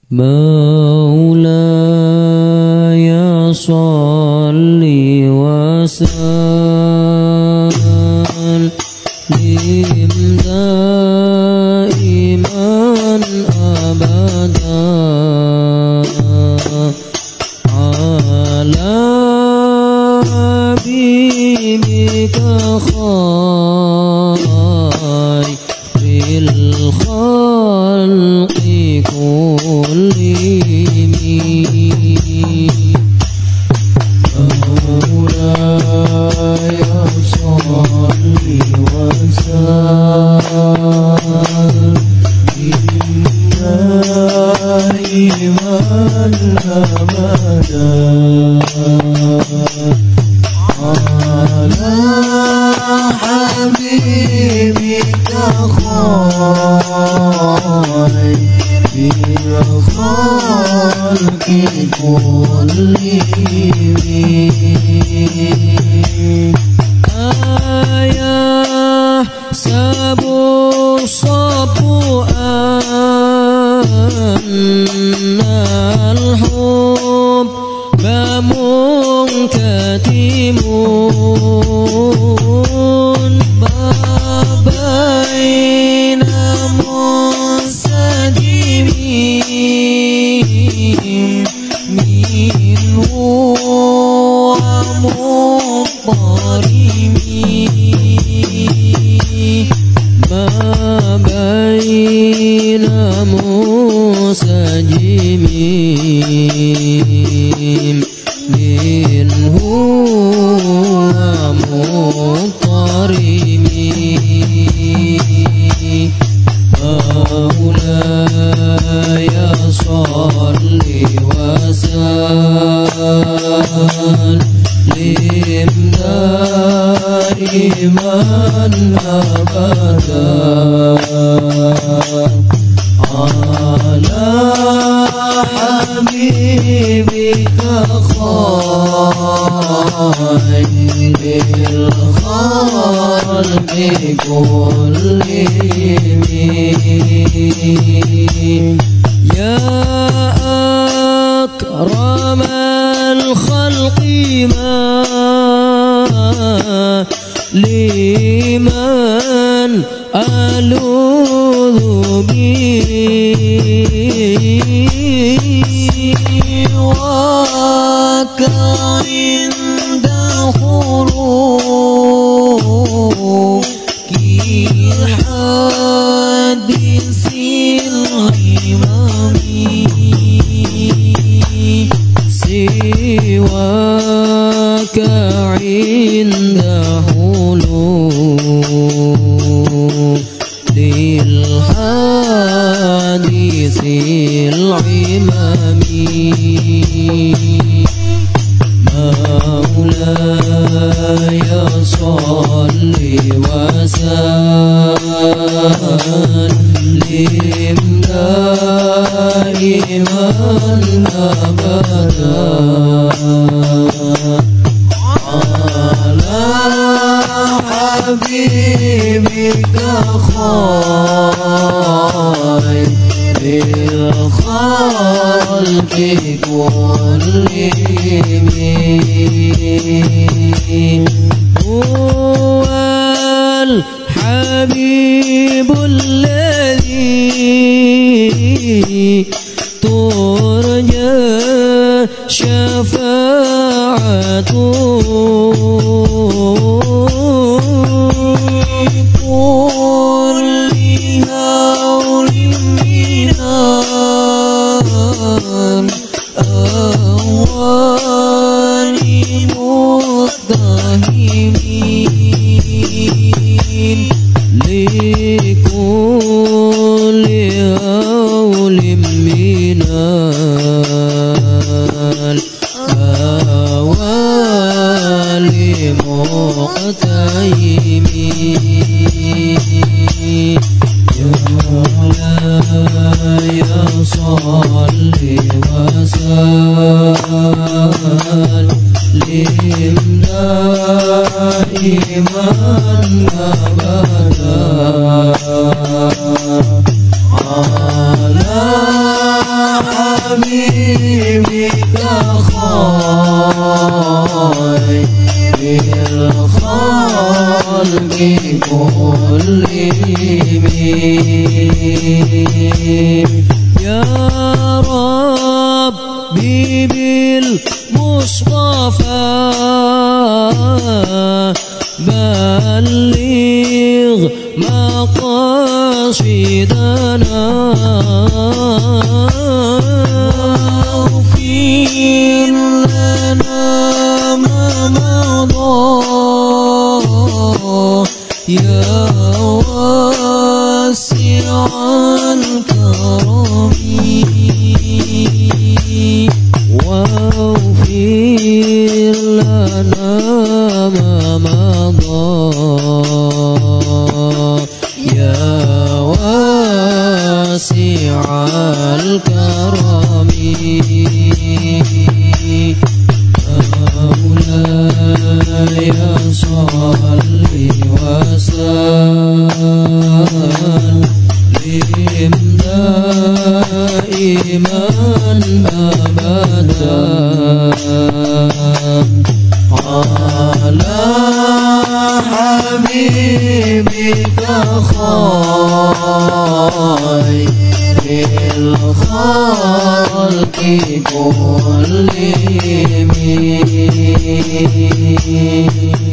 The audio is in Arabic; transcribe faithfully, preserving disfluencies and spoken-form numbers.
مولاي صل وسلم دائما أبدا على حبيبك خير الخلق كلهم. مولاي صل وسلم دائما أبدا على حبيبك خير الخلق كلهم. أيحسب الصب أن الحب منكتم بين منسجم منه ومضطرم ما بين منسجم منه ومضطرم. مولاي صل وسلم دائما أبدا على حبيبك خير الخلق كلهم. يا أكرم الخلق ما لمن ألوذ به وكعند خروج الحادث الإمام سواك عند حلول الحادث العمام. مولاي صل وسلم دائما أبدا على حبيبك خير الخلق كلهم. هو الحبيب الذي ترجى شفاعته كل هول من الأهوال متهمين لكل هول من الأهوال متهمين. مولاي صل وسلم دائما أبدا على حبيبك خير الخلق كلهم يا ربي بالمصطفى بلغ مقاصدنا واغفر لنا ما مضى يا واسع الكرم واغفر لنا ما مضى يا واسع الكرم مولاي صل وسلم دائما أبدا على حبيبك خير الخلق كلهم